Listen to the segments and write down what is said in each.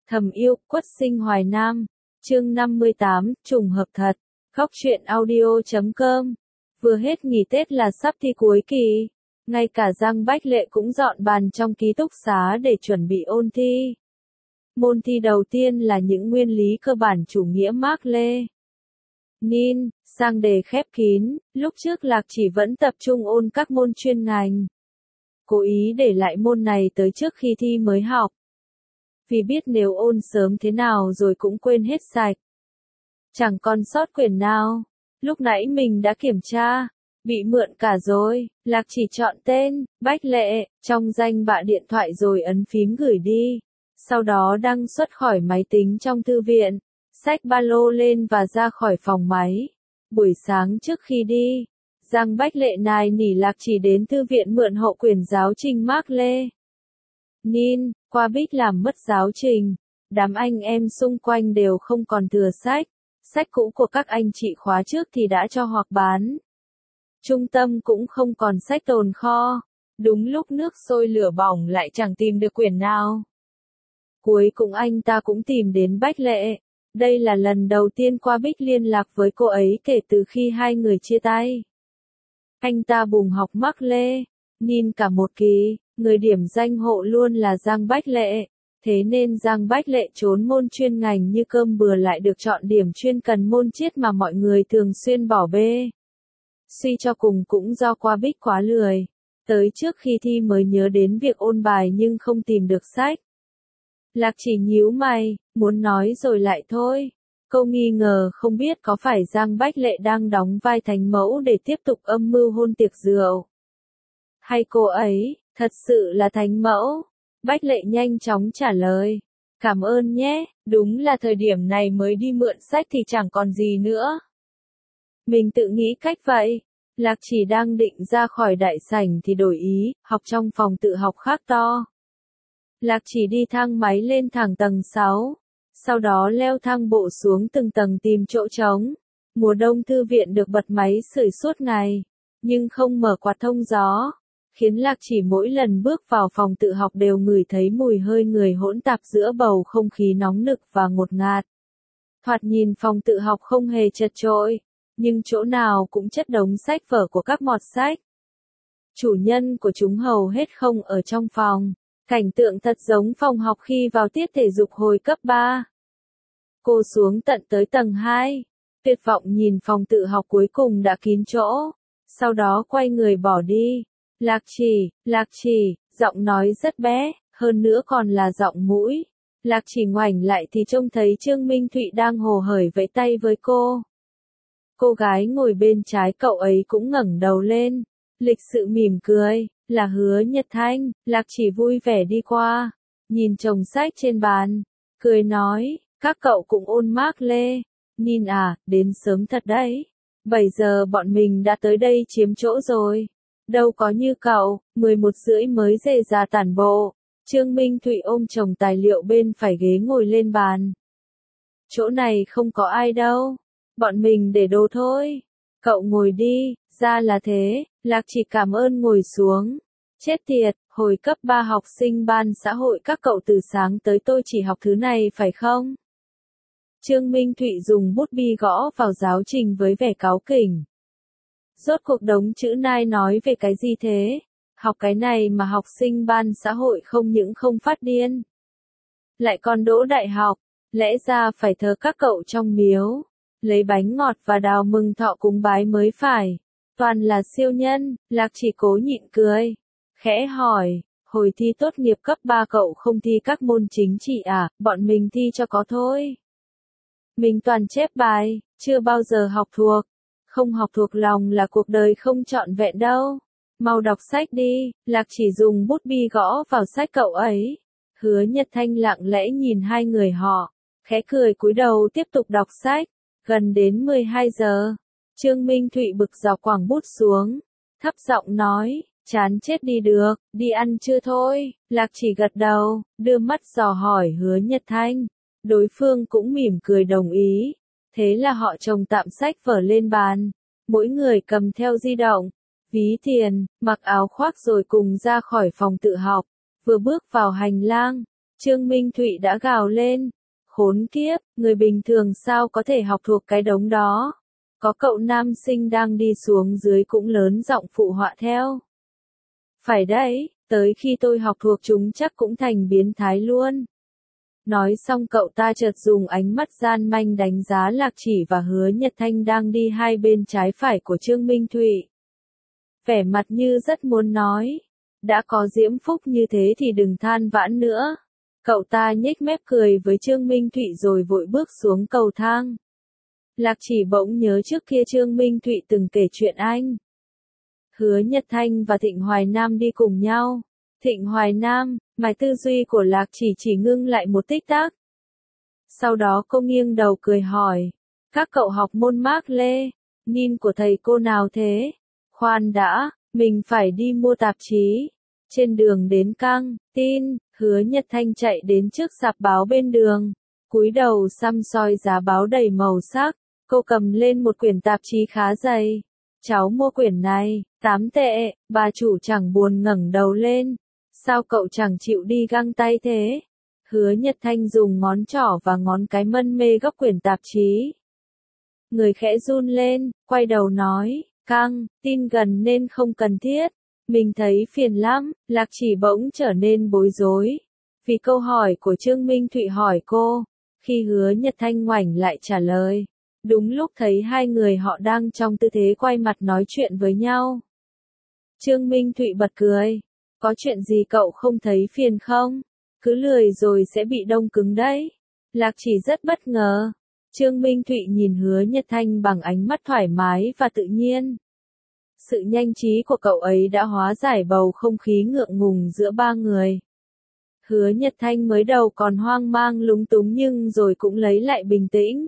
Thầm yêu, Quất Sinh Hoài Nam. Chương 58, trùng hợp thật. Góc truyện audio.com. Vừa hết nghỉ Tết là sắp thi cuối kỳ. Ngay cả Giang Bách Lệ cũng dọn bàn trong ký túc xá để chuẩn bị ôn thi. Môn thi đầu tiên là những nguyên lý cơ bản chủ nghĩa Mác Lê Nin, sang đề khép kín, lúc trước Lạc Chỉ vẫn tập trung ôn các môn chuyên ngành. Cố ý để lại môn này tới trước khi thi mới học. Vì biết nếu ôn sớm thế nào rồi cũng quên hết sạch. Chẳng còn sót quyển nào. Lúc nãy mình đã kiểm tra. Bị mượn cả rồi. Lạc Chỉ chọn tên, Bách Lệ, trong danh bạ điện thoại rồi ấn phím gửi đi. Sau đó đăng xuất khỏi máy tính trong thư viện. Xách ba lô lên và ra khỏi phòng máy. Buổi sáng trước khi đi, Giang Bách Lệ nài nỉ Lạc Chỉ đến thư viện mượn hộ quyển giáo trình Mác Lê Nin, qua bích làm mất giáo trình. Đám anh em xung quanh đều không còn thừa sách. Sách cũ của các anh chị khóa trước thì đã cho hoặc bán. Trung tâm cũng không còn sách tồn kho. Đúng lúc nước sôi lửa bỏng lại chẳng tìm được quyển nào. Cuối cùng anh ta cũng tìm đến Bách Lệ. Đây là lần đầu tiên qua bích liên lạc với cô ấy kể từ khi hai người chia tay. Anh ta bùng học Mác Lê Nin cả một kỳ, người điểm danh hộ luôn là Giang Bách Lệ. Thế nên Giang Bách Lệ trốn môn chuyên ngành như cơm bừa lại được chọn điểm chuyên cần môn triết mà mọi người thường xuyên bỏ bê. Suy cho cùng cũng do qua bích quá lười. Tới trước khi thi mới nhớ đến việc ôn bài nhưng không tìm được sách. Lạc Chỉ nhíu mày, muốn nói rồi lại thôi. Cô nghi ngờ không biết có phải Giang Bách Lệ đang đóng vai thánh mẫu để tiếp tục âm mưu hôn tiệc rượu. Hay cô ấy, thật sự là thánh mẫu? Bách Lệ nhanh chóng trả lời. Cảm ơn nhé, đúng là thời điểm này mới đi mượn sách thì chẳng còn gì nữa. Mình tự nghĩ cách vậy. Lạc Chỉ đang định ra khỏi đại sảnh thì đổi ý, học trong phòng tự học khác to. Lạc Chỉ đi thang máy lên thẳng tầng 6. Sau đó leo thang bộ xuống từng tầng tìm chỗ trống. Mùa đông thư viện được bật máy sưởi suốt ngày, nhưng không mở quạt thông gió, khiến Lạc Chỉ mỗi lần bước vào phòng tự học đều ngửi thấy mùi hơi người hỗn tạp giữa bầu không khí nóng nực và ngột ngạt. Thoạt nhìn phòng tự học không hề chật chội, nhưng chỗ nào cũng chất đống sách vở của các mọt sách. Chủ nhân của chúng hầu hết không ở trong phòng. Cảnh tượng thật giống phòng học khi vào tiết thể dục hồi cấp 3. Cô xuống tận tới tầng 2. Tuyệt vọng nhìn phòng tự học cuối cùng đã kín chỗ. Sau đó quay người bỏ đi. Lạc Chỉ, giọng nói rất bé, hơn nữa còn là giọng mũi. Lạc Chỉ ngoảnh lại thì trông thấy Trương Minh Thụy đang hồ hởi vẫy tay với cô. Cô gái ngồi bên trái cậu ấy cũng ngẩng đầu lên. Lịch sự mỉm cười, là Hứa Nhật Thanh. Lạc Chỉ vui vẻ đi qua, nhìn chồng sách trên bàn, cười nói, các cậu cũng ôn Mác Lê Nin à, đến sớm thật đấy. 7 giờ bọn mình đã tới đây chiếm chỗ rồi. Đâu có như cậu, 11:30 mới dề ra tản bộ. Trương Minh Thụy ôm chồng tài liệu bên phải ghế ngồi lên bàn. Chỗ này không có ai đâu. Bọn mình để đồ thôi. Cậu ngồi đi, ra là thế. Lạc Chỉ cảm ơn ngồi xuống. Chết tiệt, hồi cấp 3 học sinh ban xã hội các cậu từ sáng tới tôi chỉ học thứ này phải không? Trương Minh Thụy dùng bút bi gõ vào giáo trình với vẻ cáu kỉnh. Rốt cuộc đống chữ nai nói về cái gì thế? Học cái này mà học sinh ban xã hội không những không phát điên, lại còn đỗ đại học. Lẽ ra phải thờ các cậu trong miếu, lấy bánh ngọt và đào mừng thọ cúng bái mới phải. Toàn là siêu nhân. Lạc Chỉ cố nhịn cười, khẽ hỏi, hồi thi tốt nghiệp cấp 3 cậu không thi các môn chính trị à? Bọn mình thi cho có thôi. Mình toàn chép bài, chưa bao giờ học thuộc. Không học thuộc lòng là cuộc đời không trọn vẹn đâu. Mau đọc sách đi. Lạc Chỉ dùng bút bi gõ vào sách cậu ấy. Hứa Nhật Thanh lặng lẽ nhìn hai người họ, khẽ cười cúi đầu tiếp tục đọc sách. Gần đến 12 giờ. Trương Minh Thụy bực dọc quẳng bút xuống, thấp giọng nói, chán chết đi được, đi ăn trưa thôi. Lạc Chỉ gật đầu, đưa mắt dò hỏi Hứa Nhật Thanh. Đối phương cũng mỉm cười đồng ý. Thế là họ chồng tạm sách vở lên bàn, mỗi người cầm theo di động, ví tiền, mặc áo khoác rồi cùng ra khỏi phòng tự học. Vừa bước vào hành lang, Trương Minh Thụy đã gào lên. Khốn kiếp, người bình thường sao có thể học thuộc cái đống đó. Có cậu nam sinh đang đi xuống dưới cũng lớn giọng phụ họa theo. Phải đấy, tới khi tôi học thuộc chúng chắc cũng thành biến thái luôn. Nói xong cậu ta chợt dùng ánh mắt gian manh đánh giá Lạc Chỉ và Hứa Nhật Thanh đang đi hai bên trái phải của Trương Minh Thụy. Vẻ mặt như rất muốn nói. Đã có diễm phúc như thế thì đừng than vãn nữa. Cậu ta nhếch mép cười với Trương Minh Thụy rồi vội bước xuống cầu thang. Lạc Chỉ bỗng nhớ trước kia Trương Minh Thụy từng kể chuyện anh. Hứa Nhật Thanh và Thịnh Hoài Nam đi cùng nhau. Thịnh Hoài Nam, mạch tư duy của Lạc Chỉ ngưng lại một tích tắc. Sau đó cô nghiêng đầu cười hỏi. Các cậu học môn Mác Lê, Nin của thầy cô nào thế? Khoan đã, mình phải đi mua tạp chí. Trên đường đến căng tin, Hứa Nhật Thanh chạy đến trước sạp báo bên đường. Cúi đầu săm soi giá báo đầy màu sắc. Cô cầm lên một quyển tạp chí khá dày. Cháu mua quyển này, 8 tệ, bà chủ chẳng buồn ngẩng đầu lên. Sao cậu chẳng chịu đi găng tay thế? Hứa Nhật Thanh dùng ngón trỏ và ngón cái mân mê góc quyển tạp chí. Người khẽ run lên, quay đầu nói, căng, tin gần nên không cần thiết. Mình thấy phiền lắm, Lạc Chỉ bỗng trở nên bối rối. Vì câu hỏi của Trương Minh Thụy hỏi cô, khi Hứa Nhật Thanh ngoảnh lại trả lời. Đúng lúc thấy hai người họ đang trong tư thế quay mặt nói chuyện với nhau. Trương Minh Thụy bật cười. Có chuyện gì cậu không thấy phiền không? Cứ lười rồi sẽ bị đông cứng đấy. Lạc Chỉ rất bất ngờ. Trương Minh Thụy nhìn Hứa Nhật Thanh bằng ánh mắt thoải mái và tự nhiên. Sự nhanh trí của cậu ấy đã hóa giải bầu không khí ngượng ngùng giữa ba người. Hứa Nhật Thanh mới đầu còn hoang mang lúng túng nhưng rồi cũng lấy lại bình tĩnh.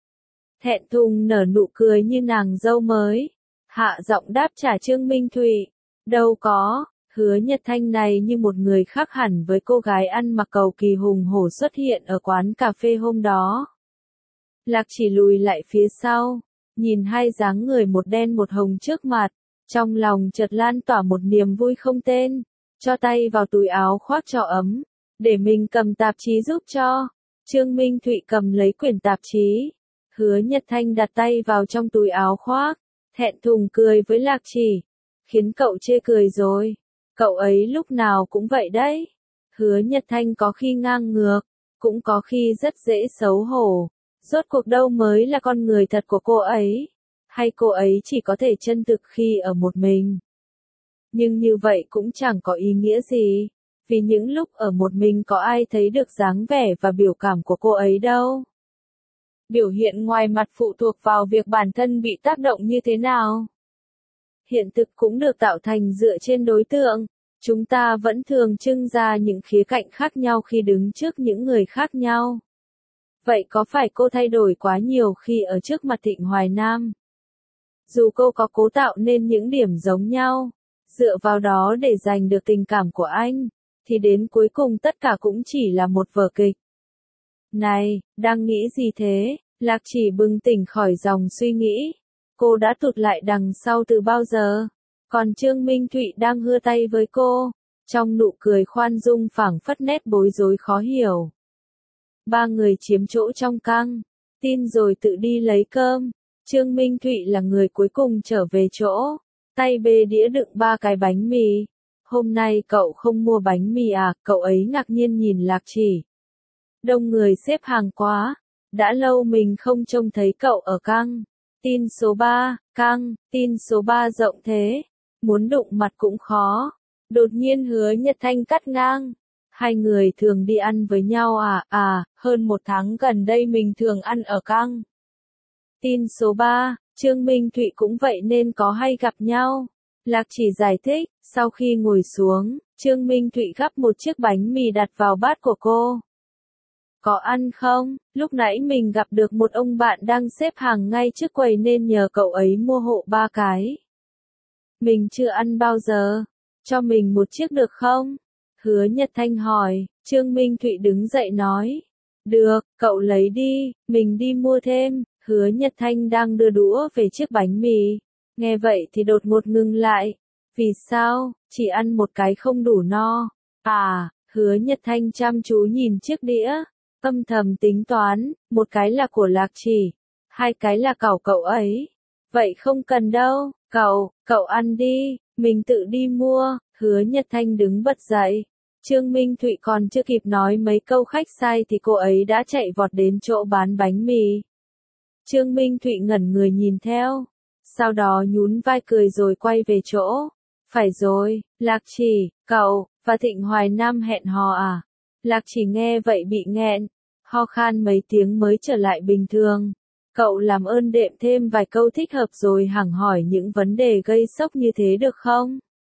Thẹn thùng nở nụ cười như nàng dâu mới. Hạ giọng đáp trả Trương Minh Thụy. Đâu có, Hứa Nhật Thanh này như một người khác hẳn với cô gái ăn mặc cầu kỳ hùng hổ xuất hiện ở quán cà phê hôm đó. Lạc Chỉ lùi lại phía sau, nhìn hai dáng người một đen một hồng trước mặt, trong lòng chợt lan tỏa một niềm vui không tên, cho tay vào túi áo khoác cho ấm, để mình cầm tạp chí giúp cho. Trương Minh Thụy cầm lấy quyển tạp chí, Hứa Nhật Thanh đặt tay vào trong túi áo khoác, thẹn thùng cười với Lạc Chỉ, khiến cậu chê cười rồi. Cậu ấy lúc nào cũng vậy đấy. Hứa Nhật Thanh có khi ngang ngược, cũng có khi rất dễ xấu hổ. Rốt cuộc đâu mới là con người thật của cô ấy? Hay cô ấy chỉ có thể chân thực khi ở một mình? Nhưng như vậy cũng chẳng có ý nghĩa gì. Vì những lúc ở một mình có ai thấy được dáng vẻ và biểu cảm của cô ấy đâu. Biểu hiện ngoài mặt phụ thuộc vào việc bản thân bị tác động như thế nào. Hiện thực cũng được tạo thành dựa trên đối tượng. Chúng ta vẫn thường trưng ra những khía cạnh khác nhau khi đứng trước những người khác nhau. Vậy có phải cô thay đổi quá nhiều khi ở trước mặt Thịnh Hoài Nam? Dù cô có cố tạo nên những điểm giống nhau, dựa vào đó để giành được tình cảm của anh, thì đến cuối cùng tất cả cũng chỉ là một vở kịch. Này, đang nghĩ gì thế? Lạc Chỉ bừng tỉnh khỏi dòng suy nghĩ. Cô đã tụt lại đằng sau từ bao giờ? Còn Trương Minh Thụy đang hưa tay với cô, trong nụ cười khoan dung phảng phất nét bối rối khó hiểu. Ba người chiếm chỗ trong căng tin rồi tự đi lấy cơm. Trương Minh Thụy là người cuối cùng trở về chỗ, tay bê đĩa đựng 3 cái bánh mì. Hôm nay cậu không mua bánh mì à? Cậu ấy ngạc nhiên nhìn Lạc Chỉ. Đông người xếp hàng quá, đã lâu mình không trông thấy cậu ở căng tin số 3, căng tin số 3 rộng thế, muốn đụng mặt cũng khó. Đột nhiên Hứa Nhật Thanh cắt ngang. Hai người thường đi ăn với nhau à? Hơn 1 tháng gần đây mình thường ăn ở căng tin số 3, Trương Minh Thụy cũng vậy nên có hay gặp nhau. Lạc Chỉ giải thích, sau khi ngồi xuống, Trương Minh Thụy gắp một chiếc bánh mì đặt vào bát của cô. Có ăn không? Lúc nãy mình gặp được một ông bạn đang xếp hàng ngay trước quầy nên nhờ cậu ấy mua hộ 3 cái. Mình chưa ăn bao giờ. Cho mình một chiếc được không? Hứa Nhật Thanh hỏi. Trương Minh Thụy đứng dậy nói. Được, cậu lấy đi, mình đi mua thêm. Hứa Nhật Thanh đang đưa đũa về chiếc bánh mì. Nghe vậy thì đột ngột ngừng lại. Vì sao? Chỉ ăn một cái không đủ no. À, Hứa Nhật Thanh chăm chú nhìn chiếc đĩa, âm thầm tính toán, một cái là của Lạc Chỉ, hai cái là cậu ấy. Vậy không cần đâu, cậu ăn đi, mình tự đi mua. Hứa Nhật Thanh đứng bật dậy. Trương Minh Thụy còn chưa kịp nói mấy câu khách sai thì cô ấy đã chạy vọt đến chỗ bán bánh mì. Trương Minh Thụy ngẩn người nhìn theo, sau đó nhún vai cười rồi quay về chỗ. Phải rồi, Lạc Chỉ, cậu, và Thịnh Hoài Nam hẹn hò à? Lạc Chỉ nghe vậy bị nghẹn, ho khan mấy tiếng mới trở lại bình thường. Cậu làm ơn đệm thêm vài câu thích hợp rồi hẳn hỏi những vấn đề gây sốc như thế được không?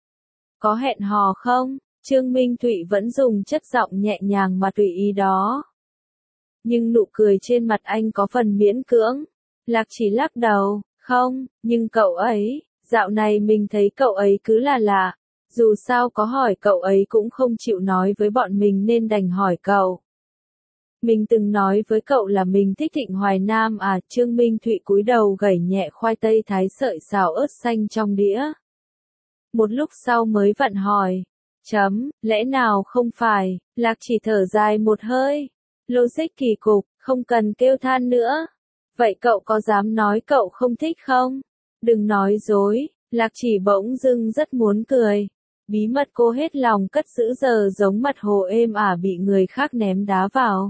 Có hẹn hò không? Trương Minh Thụy vẫn dùng chất giọng nhẹ nhàng mà tùy ý đó. Nhưng nụ cười trên mặt anh có phần miễn cưỡng. Lạc Chỉ lắc đầu, không, nhưng cậu ấy, dạo này mình thấy cậu ấy cứ là lạ. Dù sao có hỏi cậu ấy cũng không chịu nói với bọn mình nên đành hỏi cậu. Mình từng nói với cậu là mình thích Thịnh Hoài Nam à? Trương Minh Thụy cúi đầu gẩy nhẹ khoai tây thái sợi xào ớt xanh trong đĩa. Một lúc sau mới vặn hỏi. Lẽ nào không phải? Lạc Chỉ thở dài một hơi. Logic kỳ cục, không cần kêu than nữa. Vậy cậu có dám nói cậu không thích không? Đừng nói dối. Lạc Chỉ bỗng dưng rất muốn cười. Bí mật cô hết lòng cất giữ giờ giống mặt hồ êm ả bị người khác ném đá vào.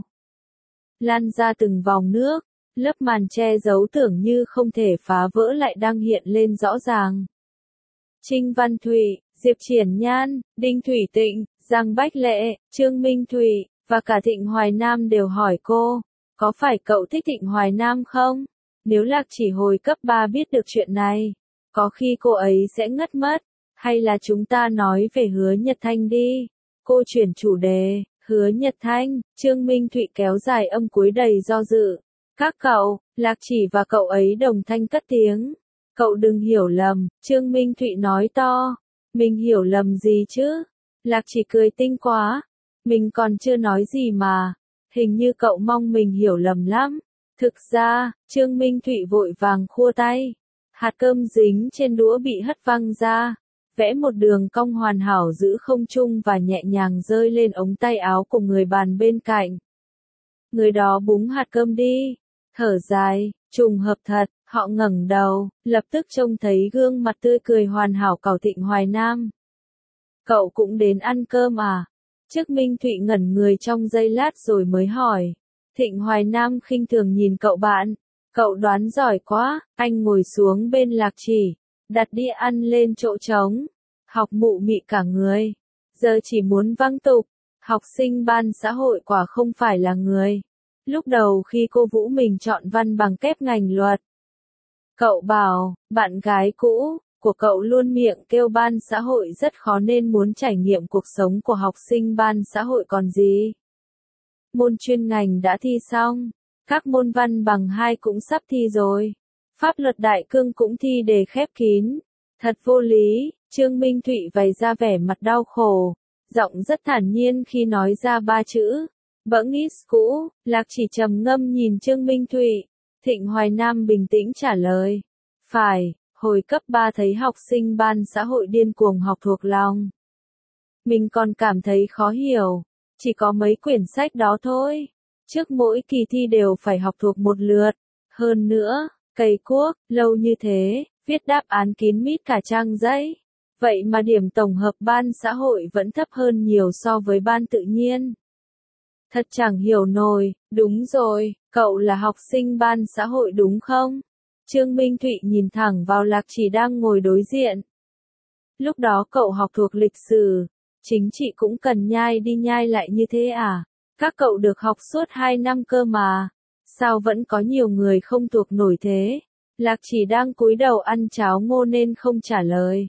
Lan ra từng vòng nước, lớp màn che giấu tưởng như không thể phá vỡ lại đang hiện lên rõ ràng. Trinh Văn Thụy, Diệp Triển Nhan, Đinh Thủy Tịnh, Giang Bách Lệ, Trương Minh Thụy, và cả Thịnh Hoài Nam đều hỏi cô, có phải cậu thích Thịnh Hoài Nam không? Nếu Lạc Chỉ hồi cấp 3 biết được chuyện này, có khi cô ấy sẽ ngất mất, hay là chúng ta nói về Hứa Nhật Thanh đi. Cô chuyển chủ đề, Hứa Nhật Thanh, Trương Minh Thụy kéo dài âm cuối đầy do dự. Các cậu, Lạc Chỉ và cậu ấy đồng thanh cất tiếng. Cậu đừng hiểu lầm, Trương Minh Thụy nói to. Mình hiểu lầm gì chứ? Lạc Chỉ cười tinh quá. Mình còn chưa nói gì mà. Hình như cậu mong mình hiểu lầm lắm. Thực ra, Trương Minh Thụy vội vàng khua tay. Hạt cơm dính trên đũa bị hất văng ra. Vẽ một đường cong hoàn hảo giữ không trung và nhẹ nhàng rơi lên ống tay áo của người bàn bên cạnh. Người đó búng hạt cơm đi. Thở dài, trùng hợp thật, họ ngẩng đầu, lập tức trông thấy gương mặt tươi cười hoàn hảo của Thịnh Hoài Nam. Cậu cũng đến ăn cơm à? Trương Minh Thụy ngẩn người trong giây lát rồi mới hỏi. Thịnh Hoài Nam khinh thường nhìn cậu bạn. Cậu đoán giỏi quá, anh ngồi xuống bên Lạc Chỉ, đặt đĩa ăn lên chỗ trống. Học mụ mị cả người. Giờ chỉ muốn văng tục. Học sinh ban xã hội quả không phải là người. Lúc đầu khi cô Vũ mình chọn văn bằng kép ngành luật. Cậu bảo, bạn gái cũ của cậu luôn miệng kêu ban xã hội rất khó nên muốn trải nghiệm cuộc sống của học sinh ban xã hội còn gì. Môn chuyên ngành đã thi xong. Các môn văn bằng 2 cũng sắp thi rồi. Pháp luật đại cương cũng thi đề khép kín. Thật vô lý. Trương Minh Thụy bày ra vẻ mặt đau khổ. Giọng rất thản nhiên khi nói ra 3 chữ. Bẫng ít cũ. Lạc Chỉ trầm ngâm nhìn Trương Minh Thụy. Thịnh Hoài Nam bình tĩnh trả lời. Phải, hồi cấp 3 thấy học sinh ban xã hội điên cuồng học thuộc lòng. Mình còn cảm thấy khó hiểu. Chỉ có mấy quyển sách đó thôi. Trước mỗi kỳ thi đều phải học thuộc một lượt. Hơn nữa, cày cuốc, lâu như thế, viết đáp án kín mít cả trang giấy. Vậy mà điểm tổng hợp ban xã hội vẫn thấp hơn nhiều so với ban tự nhiên. Thật chẳng hiểu nổi, đúng rồi, cậu là học sinh ban xã hội đúng không? Trương Minh Thụy nhìn thẳng vào Lạc Chỉ đang ngồi đối diện. Lúc đó cậu học thuộc lịch sử, chính trị cũng cần nhai đi nhai lại như thế à? Các cậu được học suốt 2 năm cơ mà. Sao vẫn có nhiều người không thuộc nổi thế? Lạc Chỉ đang cúi đầu ăn cháo ngô nên không trả lời.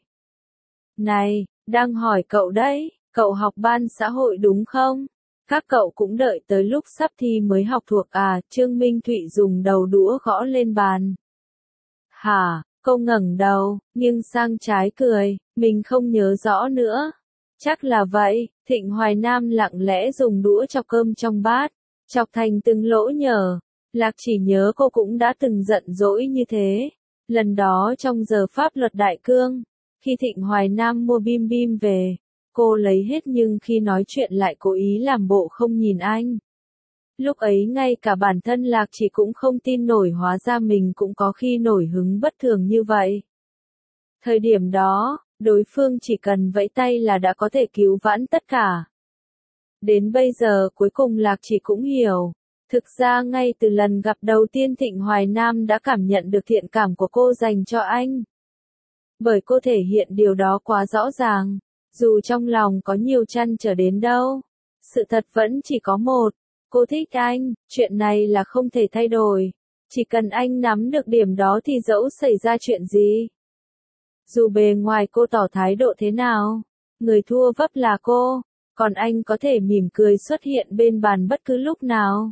Này, đang hỏi cậu đấy, cậu học ban xã hội đúng không? Các cậu cũng đợi tới lúc sắp thi mới học thuộc à? Trương Minh Thụy dùng đầu đũa gõ lên bàn. Hả? Cô ngẩng đầu, nhưng sang trái cười, mình không nhớ rõ nữa. Chắc là vậy. Thịnh Hoài Nam lặng lẽ dùng đũa chọc cơm trong bát, chọc thành từng lỗ nhờ. Lạc Chỉ nhớ cô cũng đã từng giận dỗi như thế. Lần đó trong giờ pháp luật đại cương, khi Thịnh Hoài Nam mua bim bim về, cô lấy hết nhưng khi nói chuyện lại cố ý làm bộ không nhìn anh. Lúc ấy ngay cả bản thân Lạc Chỉ cũng không tin nổi hóa ra mình cũng có khi nổi hứng bất thường như vậy. Thời điểm đó, đối phương chỉ cần vẫy tay là đã có thể cứu vãn tất cả. Đến bây giờ cuối cùng Lạc Chỉ cũng hiểu. Thực ra ngay từ lần gặp đầu tiên Thịnh Hoài Nam đã cảm nhận được thiện cảm của cô dành cho anh. Bởi cô thể hiện điều đó quá rõ ràng. Dù trong lòng có nhiều trăn trở đến đâu, sự thật vẫn chỉ có một. Cô thích anh, chuyện này là không thể thay đổi. Chỉ cần anh nắm được điểm đó thì dẫu xảy ra chuyện gì. Dù bề ngoài cô tỏ thái độ thế nào, người thua vấp là cô, còn anh có thể mỉm cười xuất hiện bên bàn bất cứ lúc nào.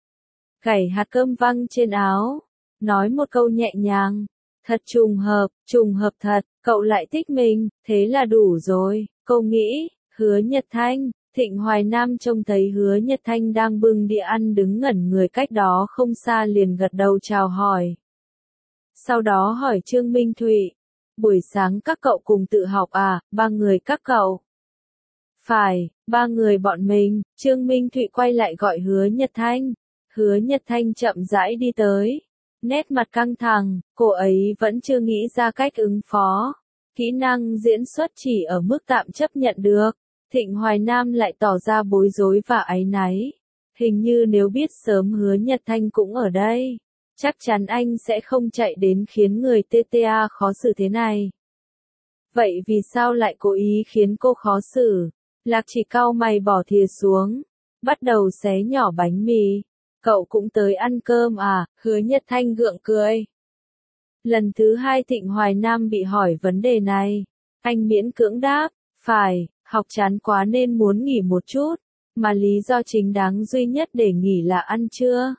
Gảy hạt cơm văng trên áo, nói một câu nhẹ nhàng. Thật trùng hợp thật, cậu lại thích mình, thế là đủ rồi, cô nghĩ. Hứa Nhật Thanh. Thịnh Hoài Nam trông thấy Hứa Nhật Thanh đang bưng đĩa ăn đứng ngẩn người cách đó không xa liền gật đầu chào hỏi. Sau đó hỏi Trương Minh Thụy, buổi sáng các cậu cùng tự học à, ba người các cậu? Phải, ba người bọn mình. Trương Minh Thụy quay lại gọi Hứa Nhật Thanh. Hứa Nhật Thanh chậm rãi đi tới. Nét mặt căng thẳng, cô ấy vẫn chưa nghĩ ra cách ứng phó. Kỹ năng diễn xuất chỉ ở mức tạm chấp nhận được. Thịnh Hoài Nam lại tỏ ra bối rối và áy náy. Hình như nếu biết sớm Hứa Nhật Thanh cũng ở đây, chắc chắn anh sẽ không chạy đến khiến người TTA khó xử thế này. Vậy vì sao lại cố ý khiến cô khó xử? Lạc Chỉ cau mày bỏ thìa xuống, bắt đầu xé nhỏ bánh mì. Cậu cũng tới ăn cơm à? Hứa Nhật Thanh gượng cười. Lần thứ hai Thịnh Hoài Nam bị hỏi vấn đề này. Anh miễn cưỡng đáp, phải, học chán quá nên muốn nghỉ một chút, mà lý do chính đáng duy nhất để nghỉ là ăn trưa.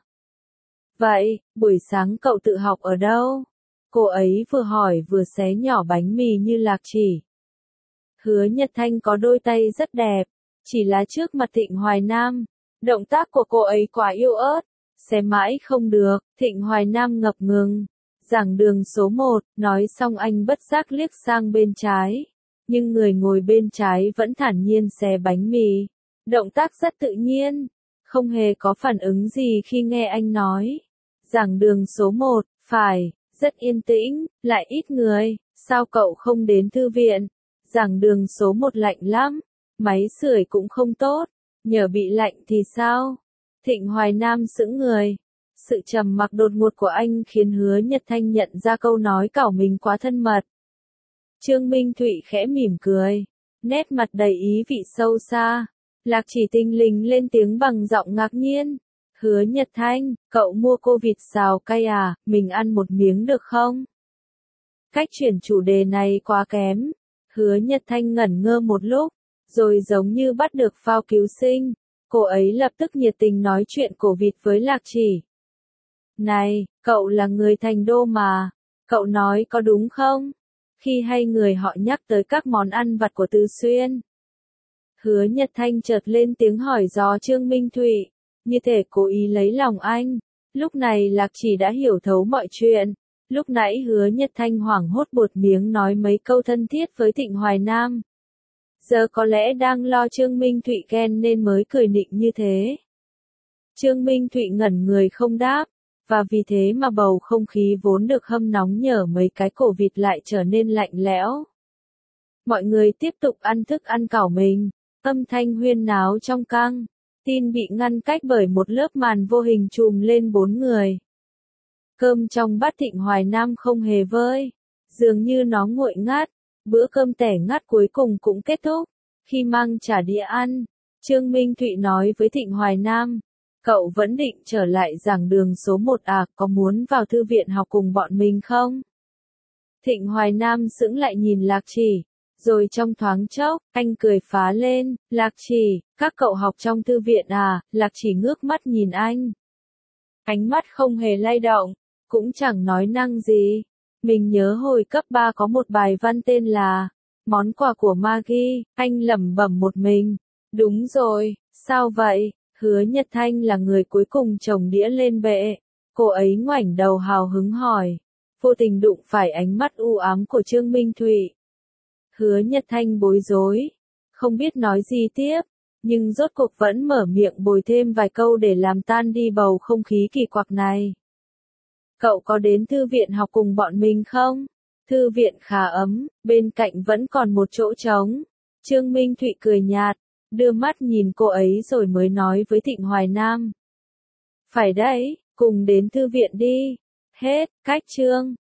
Vậy, buổi sáng cậu tự học ở đâu? Cô ấy vừa hỏi vừa xé nhỏ bánh mì như Lạc Chỉ. Hứa Nhật Thanh có đôi tay rất đẹp, chỉ là trước mặt Thịnh Hoài Nam. Động tác của cô ấy quá yếu ớt, xé mãi không được. Thịnh Hoài Nam ngập ngừng. Giảng đường số 1, nói xong anh bất giác liếc sang bên trái. Nhưng người ngồi bên trái vẫn thản nhiên xé bánh mì. Động tác rất tự nhiên, không hề có phản ứng gì khi nghe anh nói. Giảng đường số 1, phải, rất yên tĩnh, lại ít người, sao cậu không đến thư viện? Giảng đường số 1 lạnh lắm, máy sưởi cũng không tốt, nhỡ bị lạnh thì sao? Thịnh Hoài Nam sững người. Sự trầm mặc đột ngột của anh khiến Hứa Nhật Thanh nhận ra câu nói cảo mình quá thân mật. Trương Minh Thụy khẽ mỉm cười, nét mặt đầy ý vị sâu xa. Lạc Chỉ tinh linh lên tiếng bằng giọng ngạc nhiên. Hứa Nhật Thanh, cậu mua cô vịt xào cay à, mình ăn một miếng được không? Cách chuyển chủ đề này quá kém. Hứa Nhật Thanh ngẩn ngơ một lúc, rồi giống như bắt được phao cứu sinh. Cô ấy lập tức nhiệt tình nói chuyện cổ vịt với Lạc Chỉ. Này, cậu là người Thành Đô mà. Cậu nói có đúng không? Khi hai người họ nhắc tới các món ăn vặt của Từ Xuyên. Hứa Nhật Thanh chợt lên tiếng hỏi dò Trương Minh Thụy, như thể cố ý lấy lòng anh. Lúc này Lạc Chỉ đã hiểu thấu mọi chuyện. Lúc nãy Hứa Nhật Thanh hoảng hốt buột miếng nói mấy câu thân thiết với Thịnh Hoài Nam. Giờ có lẽ đang lo Trương Minh Thụy ghen nên mới cười nịnh như thế. Trương Minh Thụy ngẩn người không đáp, và vì thế mà bầu không khí vốn được hâm nóng nhờ mấy cái cổ vịt lại trở nên lạnh lẽo. Mọi người tiếp tục ăn thức ăn cảo mình, âm thanh huyên náo trong căng, tin bị ngăn cách bởi một lớp màn vô hình trùm lên 4 người. Cơm trong bát Thịnh Hoài Nam không hề vơi, dường như nó nguội ngắt. Bữa cơm tẻ ngắt cuối cùng cũng kết thúc. Khi mang trả đĩa ăn, Trương Minh Thụy nói với Thịnh Hoài Nam, cậu vẫn định trở lại giảng đường số 1 à, có muốn vào thư viện học cùng bọn mình không? Thịnh Hoài Nam sững lại nhìn Lạc Chỉ, rồi trong thoáng chốc, anh cười phá lên, Lạc Chỉ, các cậu học trong thư viện à? Lạc Chỉ ngước mắt nhìn anh. Ánh mắt không hề lay động, cũng chẳng nói năng gì. Mình nhớ hồi cấp 3 có một bài văn tên là Món quà của Maggie, anh lẩm bẩm một mình. Đúng rồi, sao vậy? Hứa Nhật Thanh là người cuối cùng chồng đĩa lên bệ. Cô ấy ngoảnh đầu hào hứng hỏi. Vô tình đụng phải ánh mắt u ám của Trương Minh Thụy. Hứa Nhật Thanh bối rối. không biết nói gì tiếp, nhưng rốt cuộc vẫn mở miệng bồi thêm vài câu để làm tan đi bầu không khí kỳ quặc này. Cậu có đến thư viện học cùng bọn mình không? Thư viện khá ấm, bên cạnh vẫn còn một chỗ trống. Trương Minh Thụy cười nhạt, đưa mắt nhìn cô ấy rồi mới nói với Thịnh Hoài Nam. Phải đấy, cùng đến thư viện đi. Hết, cách chương.